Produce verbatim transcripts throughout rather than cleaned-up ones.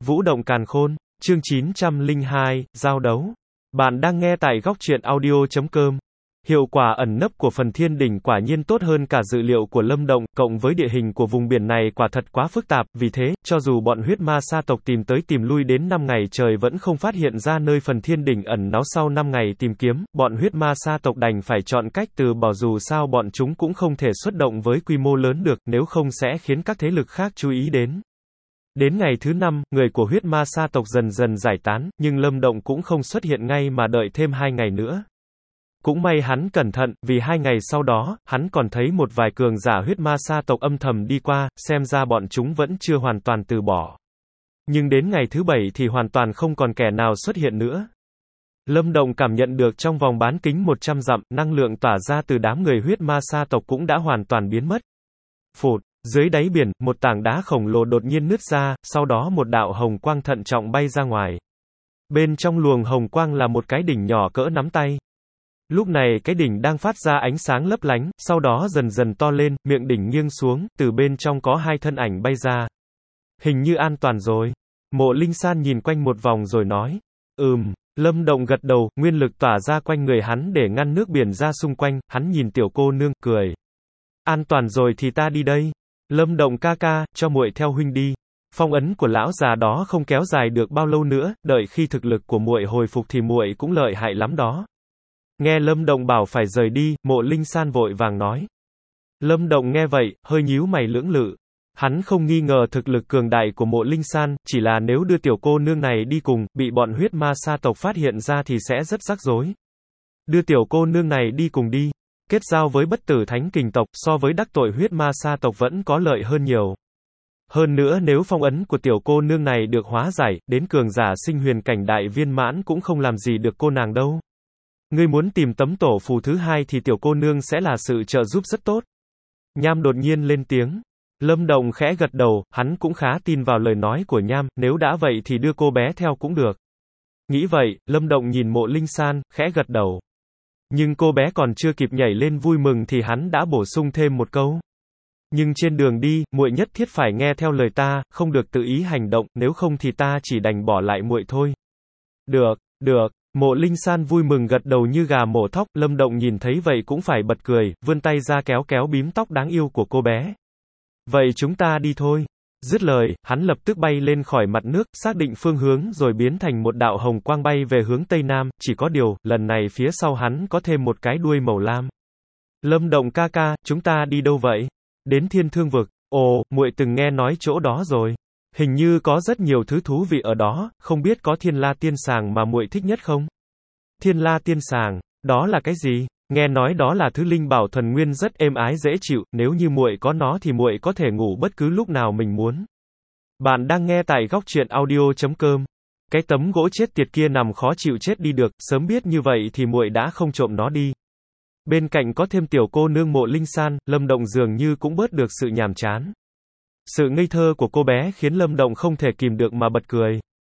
Vũ động càn khôn, chương chín trăm lẻ hai, giao đấu. Bạn đang nghe tại góc truyện audio chấm com. Hiệu quả ẩn nấp của phần thiên đỉnh quả nhiên tốt hơn cả dự liệu của Lâm Động, cộng với địa hình của vùng biển này quả thật quá phức tạp, vì thế, cho dù bọn huyết ma sa tộc tìm tới tìm lui đến năm ngày trời vẫn không phát hiện ra nơi phần thiên đỉnh ẩn náu. Sau năm ngày tìm kiếm, bọn huyết ma sa tộc đành phải chọn cách từ bỏ, dù sao bọn chúng cũng không thể xuất động với quy mô lớn được, nếu không sẽ khiến các thế lực khác chú ý đến. Đến ngày thứ năm, người của huyết ma sa tộc dần dần giải tán, nhưng Lâm Động cũng không xuất hiện ngay mà đợi thêm hai ngày nữa. Cũng may hắn cẩn thận, vì hai ngày sau đó, hắn còn thấy một vài cường giả huyết ma sa tộc âm thầm đi qua, xem ra bọn chúng vẫn chưa hoàn toàn từ bỏ. Nhưng đến ngày thứ bảy thì hoàn toàn không còn kẻ nào xuất hiện nữa. Lâm Động cảm nhận được trong vòng bán kính một trăm dặm, năng lượng tỏa ra từ đám người huyết ma sa tộc cũng đã hoàn toàn biến mất. Phụt, dưới đáy biển, một tảng đá khổng lồ đột nhiên nứt ra, sau đó một đạo hồng quang thận trọng bay ra ngoài. Bên trong luồng hồng quang là một cái đỉnh nhỏ cỡ nắm tay. Lúc này cái đỉnh đang phát ra ánh sáng lấp lánh, sau đó dần dần to lên, miệng đỉnh nghiêng xuống, từ bên trong có hai thân ảnh bay ra. Hình như an toàn rồi. Mộ Linh San nhìn quanh một vòng rồi nói. Ừm, Lâm Động gật đầu, nguyên lực tỏa ra quanh người hắn để ngăn nước biển ra xung quanh, hắn nhìn tiểu cô nương, cười. An toàn rồi thì ta đi đây. Lâm Động ca ca, cho muội theo huynh đi. Phong ấn của lão già đó không kéo dài được bao lâu nữa, đợi khi thực lực của muội hồi phục thì muội cũng lợi hại lắm đó. Nghe Lâm Động bảo phải rời đi, Mộ Linh San vội vàng nói. Lâm Động nghe vậy, hơi nhíu mày lưỡng lự. Hắn không nghi ngờ thực lực cường đại của Mộ Linh San, chỉ là nếu đưa tiểu cô nương này đi cùng, bị bọn huyết ma sa tộc phát hiện ra thì sẽ rất rắc rối. Đưa tiểu cô nương này đi cùng đi. Kết giao với bất tử thánh kình tộc, so với đắc tội huyết ma sa tộc vẫn có lợi hơn nhiều. Hơn nữa nếu phong ấn của tiểu cô nương này được hóa giải, đến cường giả sinh huyền cảnh đại viên mãn cũng không làm gì được cô nàng đâu. Ngươi muốn tìm tấm tổ phù thứ hai thì tiểu cô nương sẽ là sự trợ giúp rất tốt. Nham đột nhiên lên tiếng. Lâm Động khẽ gật đầu, hắn cũng khá tin vào lời nói của Nham, nếu đã vậy thì đưa cô bé theo cũng được. Nghĩ vậy, Lâm Động nhìn Mộ Linh San, khẽ gật đầu. Nhưng cô bé còn chưa kịp nhảy lên vui mừng thì hắn đã bổ sung thêm một câu. Nhưng trên đường đi, muội nhất thiết phải nghe theo lời ta, không được tự ý hành động, nếu không thì ta chỉ đành bỏ lại muội thôi. Được, được. Mộ Linh San vui mừng gật đầu như gà mổ thóc, Lâm Động nhìn thấy vậy cũng phải bật cười, vươn tay ra kéo kéo bím tóc đáng yêu của cô bé. Vậy chúng ta đi thôi. Dứt lời, hắn lập tức bay lên khỏi mặt nước, xác định phương hướng rồi biến thành một đạo hồng quang bay về hướng Tây Nam, chỉ có điều, lần này phía sau hắn có thêm một cái đuôi màu lam. Lâm Động ca ca, chúng ta đi đâu vậy? Đến Thiên Thương Vực. Ồ, muội từng nghe nói chỗ đó rồi. Hình như có rất nhiều thứ thú vị ở đó, không biết có Thiên La Tiên Sàng mà muội thích nhất không? Thiên La Tiên Sàng, đó là cái gì? Nghe nói đó là thứ linh bảo thuần nguyên rất êm ái dễ chịu, nếu như muội có nó thì muội có thể ngủ bất cứ lúc nào mình muốn. Bạn đang nghe tại góc truyện audio chấm com. Cái tấm gỗ chết tiệt kia nằm khó chịu chết đi được, sớm biết như vậy thì muội đã không trộm nó đi. Bên cạnh có thêm tiểu cô nương Mộ Linh San, Lâm Động dường như cũng bớt được sự nhàm chán. Sự ngây thơ của cô bé khiến Lâm Động không thể kìm được mà bật cười.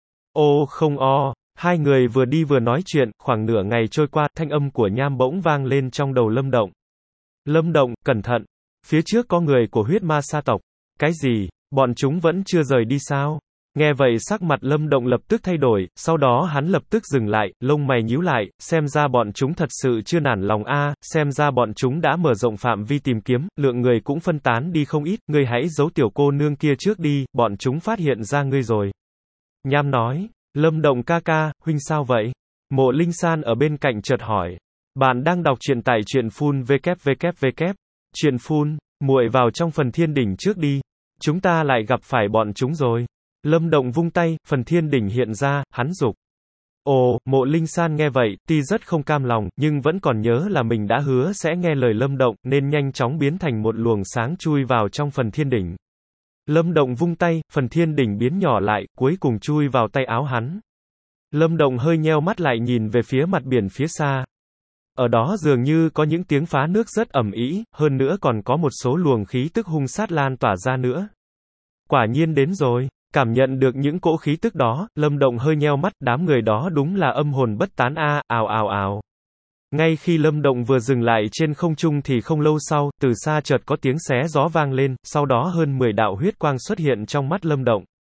Ô không o, hai người vừa đi vừa nói chuyện, khoảng nửa ngày trôi qua, thanh âm của Nham bỗng vang lên trong đầu Lâm Động. Lâm Động, cẩn thận, phía trước có người của huyết ma sa tộc. Cái gì, bọn chúng vẫn chưa rời đi sao? Nghe vậy sắc mặt Lâm Động lập tức thay đổi, sau đó hắn lập tức dừng lại, lông mày nhíu lại, xem ra bọn chúng thật sự chưa nản lòng a, xem ra bọn chúng đã mở rộng phạm vi tìm kiếm, lượng người cũng phân tán đi không ít, ngươi hãy giấu tiểu cô nương kia trước đi, bọn chúng phát hiện ra ngươi rồi. Nham nói, Lâm Động ca ca, huynh sao vậy? Mộ Linh San ở bên cạnh chợt hỏi. Bạn đang đọc truyện tại truyện phun www. Truyện phun, muội vào trong phần thiên đỉnh trước đi. Chúng ta lại gặp phải bọn chúng rồi. Lâm Động vung tay, phần thiên đỉnh hiện ra, hắn dục. Ồ, Mộ Linh San nghe vậy, tuy rất không cam lòng, nhưng vẫn còn nhớ là mình đã hứa sẽ nghe lời Lâm Động, nên nhanh chóng biến thành một luồng sáng chui vào trong phần thiên đỉnh. Lâm Động vung tay, phần thiên đỉnh biến nhỏ lại, cuối cùng chui vào tay áo hắn. Lâm Động hơi nheo mắt lại nhìn về phía mặt biển phía xa. Ở đó dường như có những tiếng phá nước rất ầm ĩ, hơn nữa còn có một số luồng khí tức hung sát lan tỏa ra nữa. Quả nhiên đến rồi. Cảm nhận được những cỗ khí tức đó, Lâm Động hơi nheo mắt, đám người đó đúng là âm hồn bất tán a, ào ào ào. Ngay khi Lâm Động vừa dừng lại trên không trung thì không lâu sau, từ xa chợt có tiếng xé gió vang lên, sau đó hơn mười đạo huyết quang xuất hiện trong mắt Lâm Động.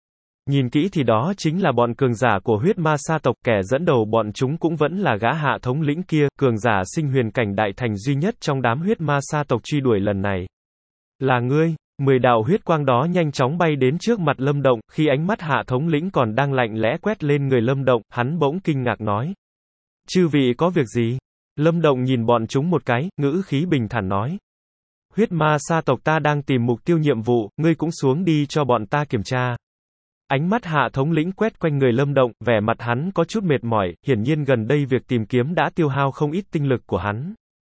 Nhìn kỹ thì đó chính là bọn cường giả của huyết ma sa tộc, kẻ dẫn đầu bọn chúng cũng vẫn là gã hạ thống lĩnh kia, cường giả sinh huyền cảnh đại thành duy nhất trong đám huyết ma sa tộc truy đuổi lần này. Là ngươi. Mười đạo huyết quang đó nhanh chóng bay đến trước mặt Lâm Động, khi ánh mắt hạ thống lĩnh còn đang lạnh lẽ quét lên người Lâm Động, hắn bỗng kinh ngạc nói. Chư vị có việc gì? Lâm Động nhìn bọn chúng một cái, ngữ khí bình thản nói. Huyết ma sa tộc ta đang tìm mục tiêu nhiệm vụ, ngươi cũng xuống đi cho bọn ta kiểm tra. Ánh mắt hạ thống lĩnh quét quanh người Lâm Động, vẻ mặt hắn có chút mệt mỏi, hiển nhiên gần đây việc tìm kiếm đã tiêu hao không ít tinh lực của hắn.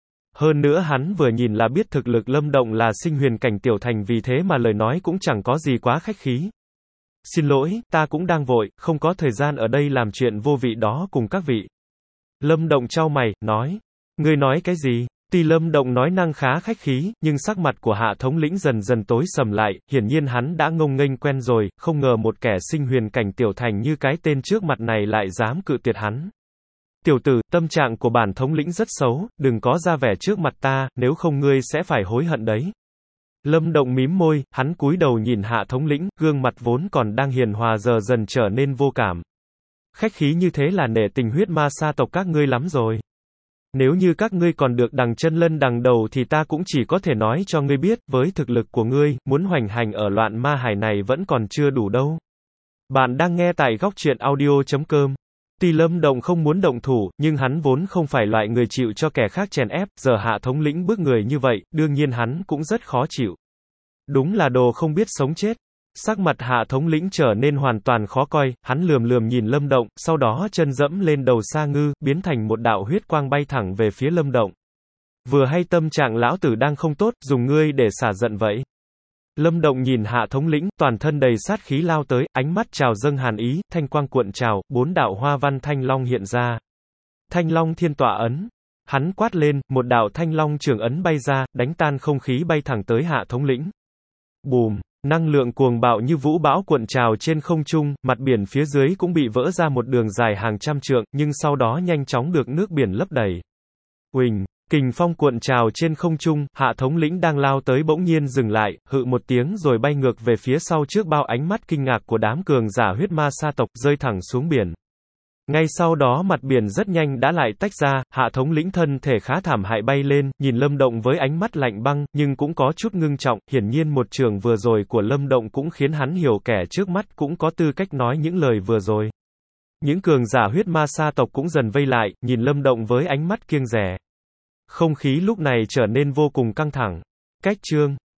Hơn nữa hắn vừa nhìn là biết thực lực Lâm Động là sinh huyền cảnh tiểu thành, vì thế mà lời nói cũng chẳng có gì quá khách khí. Xin lỗi, ta cũng đang vội, không có thời gian ở đây làm chuyện vô vị đó cùng các vị. Lâm Động chau mày, nói. Ngươi nói cái gì? Tuy Lâm Động nói năng khá khách khí, nhưng sắc mặt của hạ thống lĩnh dần dần tối sầm lại, hiển nhiên hắn đã ngông nghênh quen rồi, không ngờ một kẻ sinh huyền cảnh tiểu thành như cái tên trước mặt này lại dám cự tuyệt hắn. Tiểu tử, tâm trạng của bản thống lĩnh rất xấu, đừng có ra vẻ trước mặt ta, nếu không ngươi sẽ phải hối hận đấy. Lâm Động mím môi, hắn cúi đầu nhìn hạ thống lĩnh, gương mặt vốn còn đang hiền hòa giờ dần trở nên vô cảm. Khách khí như thế là nể tình huyết ma sa tộc các ngươi lắm rồi. Nếu như các ngươi còn được đằng chân lân đằng đầu thì ta cũng chỉ có thể nói cho ngươi biết, với thực lực của ngươi, muốn hoành hành ở loạn ma hải này vẫn còn chưa đủ đâu. Bạn đang nghe tại góc truyện audio chấm com. Tuy Lâm Động không muốn động thủ, nhưng hắn vốn không phải loại người chịu cho kẻ khác chèn ép, giờ hạ thống lĩnh bước người như vậy, đương nhiên hắn cũng rất khó chịu. Đúng là đồ không biết sống chết. Sắc mặt hạ thống lĩnh trở nên hoàn toàn khó coi, hắn lườm lườm nhìn Lâm Động, sau đó chân dẫm lên đầu Sa Ngư, biến thành một đạo huyết quang bay thẳng về phía Lâm Động. Vừa hay tâm trạng lão tử đang không tốt, dùng ngươi để xả giận vậy. Lâm Động nhìn hạ thống lĩnh, toàn thân đầy sát khí lao tới, ánh mắt trào dâng hàn ý, thanh quang cuộn trào, bốn đạo hoa văn thanh long hiện ra. Thanh long thiên tọa ấn. Hắn quát lên, một đạo thanh long trường ấn bay ra, đánh tan không khí bay thẳng tới hạ thống lĩnh. Bùm, năng lượng cuồng bạo như vũ bão cuộn trào trên không trung, mặt biển phía dưới cũng bị vỡ ra một đường dài hàng trăm trượng, nhưng sau đó nhanh chóng được nước biển lấp đầy. Uỳnh. Kình phong cuộn trào trên không trung, hạ thống lĩnh đang lao tới bỗng nhiên dừng lại, hự một tiếng rồi bay ngược về phía sau trước bao ánh mắt kinh ngạc của đám cường giả huyết ma sa tộc, rơi thẳng xuống biển. Ngay sau đó mặt biển rất nhanh đã lại tách ra, hạ thống lĩnh thân thể khá thảm hại bay lên, nhìn Lâm Động với ánh mắt lạnh băng, nhưng cũng có chút ngưng trọng, hiển nhiên một trường vừa rồi của Lâm Động cũng khiến hắn hiểu kẻ trước mắt cũng có tư cách nói những lời vừa rồi. Những cường giả huyết ma sa tộc cũng dần vây lại, nhìn Lâm Động với ánh mắt kiêng dè. Không khí lúc này trở nên vô cùng căng thẳng. Cách chương